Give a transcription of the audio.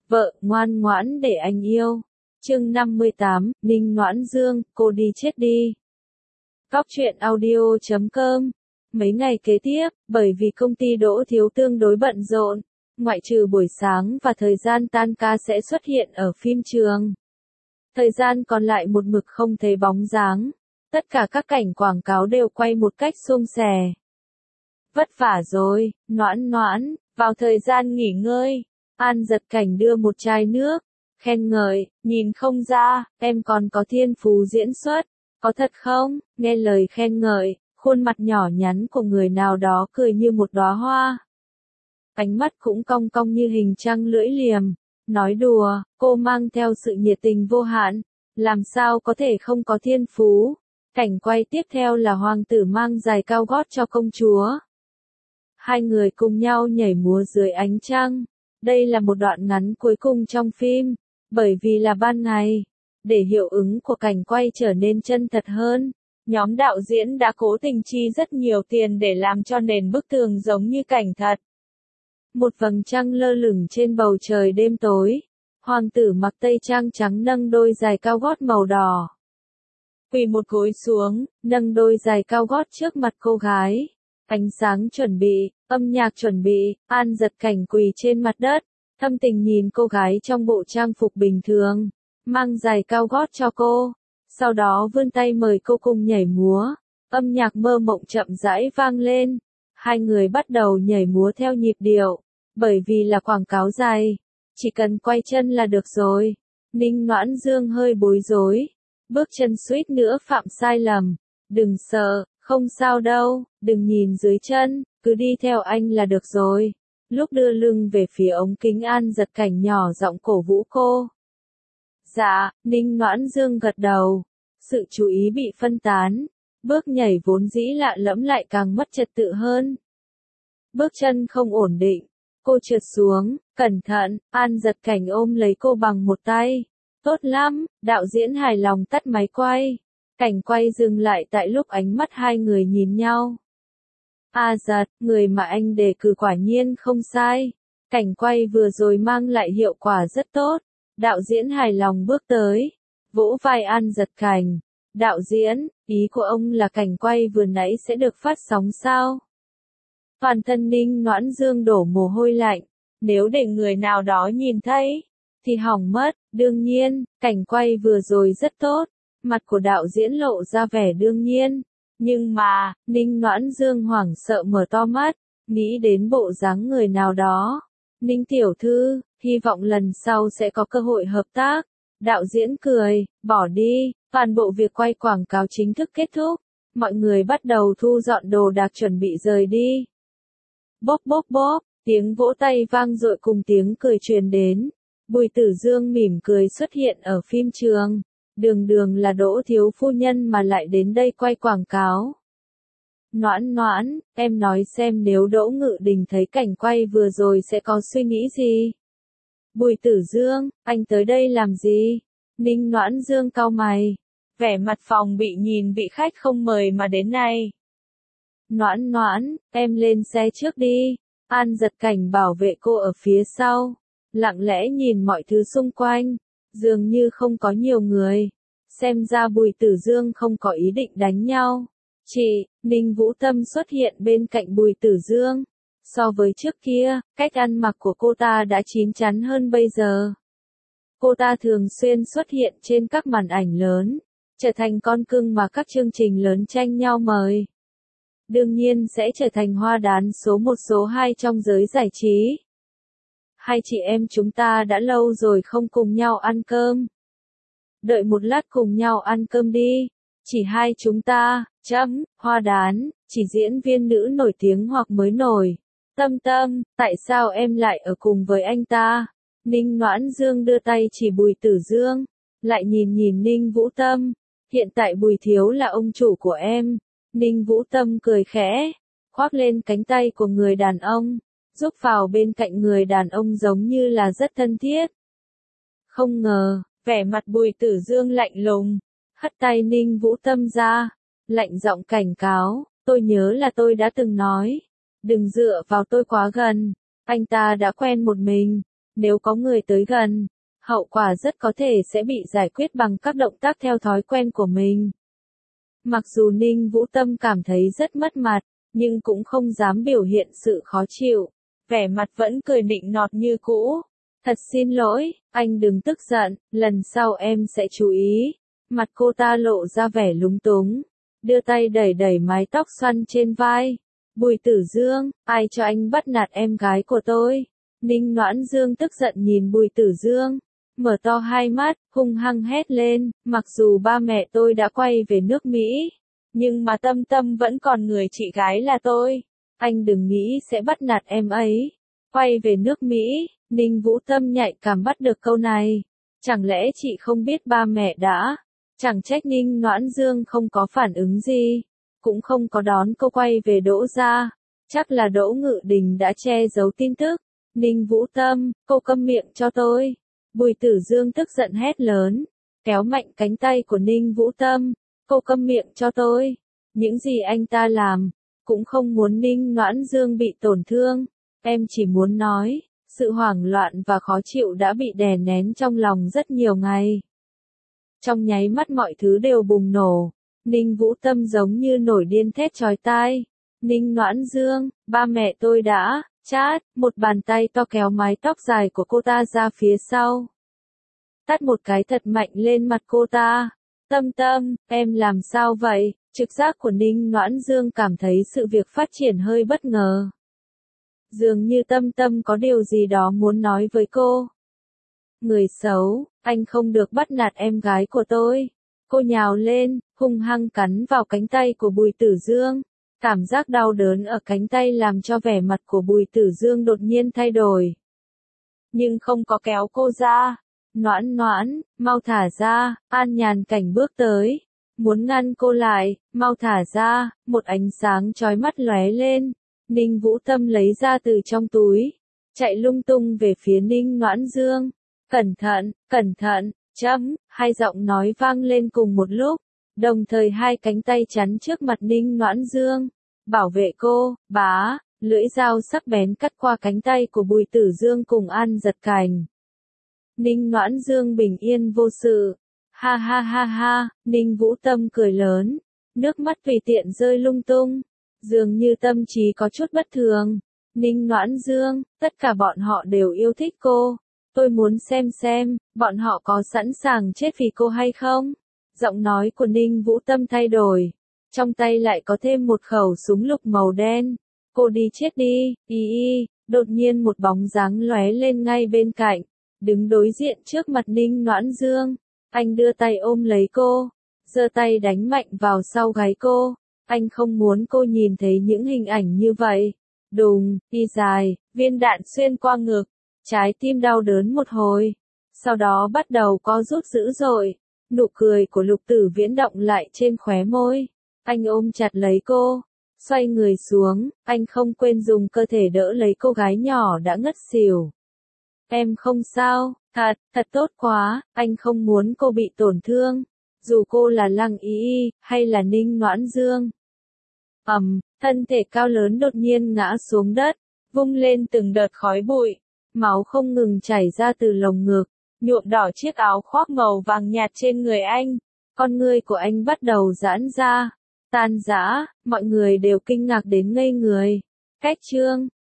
Vợ, ngoan ngoãn để anh yêu. Chương 58, Ninh Noãn Dương, cô đi chết đi. Góc truyện audio.com. Mấy ngày kế tiếp, bởi vì công ty Đỗ Thiếu tương đối bận rộn, ngoại trừ buổi sáng và thời gian tan ca sẽ xuất hiện ở phim trường. Thời gian còn lại một mực không thấy bóng dáng. Tất cả các cảnh quảng cáo đều quay một cách suôn sẻ. Vất vả rồi, Noãn Noãn, vào thời gian nghỉ ngơi. An Giật Cảnh đưa một chai nước, khen ngợi, nhìn không ra, em còn có thiên phú diễn xuất, có thật không? Nghe lời khen ngợi, khuôn mặt nhỏ nhắn của người nào đó cười như một đóa hoa. Ánh mắt cũng cong cong như hình trăng lưỡi liềm, nói đùa, cô mang theo sự nhiệt tình vô hạn, làm sao có thể không có thiên phú. Cảnh quay tiếp theo là hoàng tử mang giày cao gót cho công chúa. Hai người cùng nhau nhảy múa dưới ánh trăng. Đây là một đoạn ngắn cuối cùng trong phim, bởi vì là ban ngày. Để hiệu ứng của cảnh quay trở nên chân thật hơn, nhóm đạo diễn đã cố tình chi rất nhiều tiền để làm cho nền bức tường giống như cảnh thật. Một vầng trăng lơ lửng trên bầu trời đêm tối. Hoàng tử mặc tây trang trắng nâng đôi giày cao gót màu đỏ. Quỳ một gối xuống, nâng đôi giày cao gót trước mặt cô gái. Ánh sáng chuẩn bị, âm nhạc chuẩn bị, An Giật Cảnh quỳ trên mặt đất, thâm tình nhìn cô gái trong bộ trang phục bình thường, mang giày cao gót cho cô, sau đó vươn tay mời cô cùng nhảy múa, âm nhạc mơ mộng chậm rãi vang lên, hai người bắt đầu nhảy múa theo nhịp điệu, bởi vì là quảng cáo giày, chỉ cần quay chân là được rồi. Ninh Noãn Dương hơi bối rối, bước chân suýt nữa phạm sai lầm, đừng sợ. Không sao đâu, đừng nhìn dưới chân, cứ đi theo anh là được rồi. Lúc đưa lưng về phía ống kính An Giật Cảnh nhỏ giọng cổ vũ cô. Dạ, Ninh Noãn Dương gật đầu. Sự chú ý bị phân tán. Bước nhảy vốn dĩ lạ lẫm lại càng mất trật tự hơn. Bước chân không ổn định. Cô trượt xuống, cẩn thận, An Giật Cảnh ôm lấy cô bằng một tay. Tốt lắm, đạo diễn hài lòng tắt máy quay. Cảnh quay dừng lại tại lúc ánh mắt hai người nhìn nhau. Giật, người mà anh đề cử quả nhiên không sai. Cảnh quay vừa rồi mang lại hiệu quả rất tốt. Đạo diễn hài lòng bước tới, vỗ vai An Giật Cảnh. Đạo diễn, ý của ông là cảnh quay vừa nãy sẽ được phát sóng sao? Toàn thân Ninh Noãn Dương đổ mồ hôi lạnh. Nếu để người nào đó nhìn thấy, thì hỏng mất. Đương nhiên, cảnh quay vừa rồi rất tốt. Mặt của đạo diễn lộ ra vẻ đương nhiên. Nhưng mà, Ninh Noãn Dương hoảng sợ mở to mắt, nghĩ đến bộ dáng người nào đó. Ninh tiểu thư, hy vọng lần sau sẽ có cơ hội hợp tác. Đạo diễn cười, bỏ đi, toàn bộ việc quay quảng cáo chính thức kết thúc. Mọi người bắt đầu thu dọn đồ đạc chuẩn bị rời đi. Bốp bốp bốp, tiếng vỗ tay vang dội cùng tiếng cười truyền đến. Bùi Tử Dương mỉm cười xuất hiện ở phim trường. Đường đường là Đỗ thiếu phu nhân mà lại đến đây quay quảng cáo. Noãn Noãn, em nói xem nếu Đỗ Ngự Đình thấy cảnh quay vừa rồi sẽ có suy nghĩ gì? Bùi Tử Dương, anh tới đây làm gì? Ninh Noãn Dương cau mày, vẻ mặt phòng bị nhìn vị khách không mời mà đến này. Noãn Noãn, em lên xe trước đi. An Giật Cảnh bảo vệ cô ở phía sau, lặng lẽ nhìn mọi thứ xung quanh. Dường như không có nhiều người. Xem ra Bùi Tử Dương không có ý định đánh nhau. Chị, Ninh Vũ Tâm xuất hiện bên cạnh Bùi Tử Dương. So với trước kia, cách ăn mặc của cô ta đã chín chắn hơn bây giờ. Cô ta thường xuyên xuất hiện trên các màn ảnh lớn, trở thành con cưng mà các chương trình lớn tranh nhau mời. Đương nhiên sẽ trở thành hoa đán số 1 số 2 trong giới giải trí. Hai chị em chúng ta đã lâu rồi không cùng nhau ăn cơm. Đợi một lát cùng nhau ăn cơm đi. Chỉ hai chúng ta, hoa đán, chỉ diễn viên nữ nổi tiếng hoặc mới nổi. Tâm Tâm, tại sao em lại ở cùng với anh ta? Ninh Noãn Dương đưa tay chỉ Bùi Tử Dương, lại nhìn nhìn Ninh Vũ Tâm. Hiện tại Bùi thiếu là ông chủ của em. Ninh Vũ Tâm cười khẽ, khoác lên cánh tay của người đàn ông. Giúp vào bên cạnh người đàn ông giống như là rất thân thiết. Không ngờ, vẻ mặt Bùi Tử Dương lạnh lùng, hất tay Ninh Vũ Tâm ra, lạnh giọng cảnh cáo, tôi nhớ là tôi đã từng nói, đừng dựa vào tôi quá gần, anh ta đã quen một mình, Nếu có người tới gần, hậu quả rất có thể sẽ bị giải quyết bằng các động tác theo thói quen của mình. Mặc dù Ninh Vũ Tâm cảm thấy rất mất mặt, nhưng cũng không dám biểu hiện sự khó chịu. Vẻ mặt vẫn cười nịnh nọt như cũ. Thật xin lỗi, anh đừng tức giận, lần sau em sẽ chú ý. Mặt cô ta lộ ra vẻ lúng túng, đưa tay đẩy đẩy mái tóc xoăn trên vai. Bùi Tử Dương, ai cho anh bắt nạt em gái của tôi? Ninh Noãn Dương tức giận nhìn Bùi Tử Dương, mở to hai mắt, hung hăng hét lên, mặc dù ba mẹ tôi đã quay về nước Mỹ, nhưng mà Tâm Tâm vẫn còn người chị gái là tôi. Anh đừng nghĩ sẽ bắt nạt em ấy. Quay về nước Mỹ, Ninh Vũ Tâm nhạy cảm bắt được câu này. Chẳng lẽ chị không biết ba mẹ đã? Chẳng trách Ninh Noãn Dương không có phản ứng gì, cũng không có đón cô quay về Đỗ gia. Chắc là Đỗ Ngự Đình đã che giấu tin tức. Ninh Vũ Tâm, cô câm miệng cho tôi. Bùi Tử Dương tức giận hét lớn, kéo mạnh cánh tay của Ninh Vũ Tâm. Cô câm miệng cho tôi. Những gì anh ta làm, cũng không muốn Ninh Noãn Dương bị tổn thương. Em chỉ muốn nói, sự hoảng loạn và khó chịu đã bị đè nén trong lòng rất nhiều ngày. Trong nháy mắt mọi thứ đều bùng nổ. Ninh Vũ Tâm giống như nổi điên thét chói tai. Ninh Noãn Dương, ba mẹ tôi đã, chát, một bàn tay to kéo mái tóc dài của cô ta ra phía sau. Tát một cái thật mạnh lên mặt cô ta. Tâm Tâm, em làm sao vậy? Trực giác của Ninh Noãn Dương cảm thấy sự việc phát triển hơi bất ngờ. Dường như Tâm Tâm có điều gì đó muốn nói với cô. Người xấu, anh không được bắt nạt em gái của tôi. Cô nhào lên, hung hăng cắn vào cánh tay của Bùi Tử Dương. Cảm giác đau đớn ở cánh tay làm cho vẻ mặt của Bùi Tử Dương đột nhiên thay đổi. Nhưng không có kéo cô ra. Noãn Noãn, mau thả ra. An Nhàn Cảnh bước tới, muốn ngăn cô lại. Mau thả ra. Một ánh sáng chói mắt lóe lên. Ninh Vũ Tâm lấy ra từ trong túi, chạy lung tung về phía Ninh Noãn Dương. Cẩn thận, hai giọng nói vang lên cùng một lúc, đồng thời hai cánh tay chắn trước mặt Ninh Noãn Dương. Bảo vệ cô, bá, lưỡi dao sắc bén cắt qua cánh tay của Bùi Tử Dương cùng An Giật Cảnh. Ninh Noãn Dương bình yên vô sự. Ha ha ha ha, Ninh Vũ Tâm cười lớn, nước mắt tùy tiện rơi lung tung. Dường như tâm trí có chút bất thường. Ninh Noãn Dương, tất cả bọn họ đều yêu thích cô. Tôi muốn xem, bọn họ có sẵn sàng chết vì cô hay không? Giọng nói của Ninh Vũ Tâm thay đổi. Trong tay lại có thêm một khẩu súng lục màu đen. Cô đi chết đi, đột nhiên một bóng dáng lóe lên ngay bên cạnh. Đứng đối diện trước mặt Ninh Noãn Dương. Anh đưa tay ôm lấy cô, giơ tay đánh mạnh vào sau gáy cô. Anh không muốn cô nhìn thấy những hình ảnh như vậy. Đùng, dài, viên đạn xuyên qua ngực. Trái tim đau đớn một hồi. Sau đó bắt đầu co rút dữ dội. Nụ cười của Lục Tử Viễn động lại trên khóe môi. Anh ôm chặt lấy cô. Xoay người xuống, anh không quên dùng cơ thể đỡ lấy cô gái nhỏ đã ngất xỉu. Em không sao, thật tốt quá, anh không muốn cô bị tổn thương. Dù cô là Lăng Y, hay là Ninh Noãn Dương. Thân thể cao lớn đột nhiên ngã xuống đất, vung lên từng đợt khói bụi, máu không ngừng chảy ra từ lồng ngực, nhuộm đỏ chiếc áo khoác màu vàng nhạt trên người anh. Con ngươi của anh bắt đầu giãn ra, tan rã, mọi người đều kinh ngạc đến ngây người. Cách chương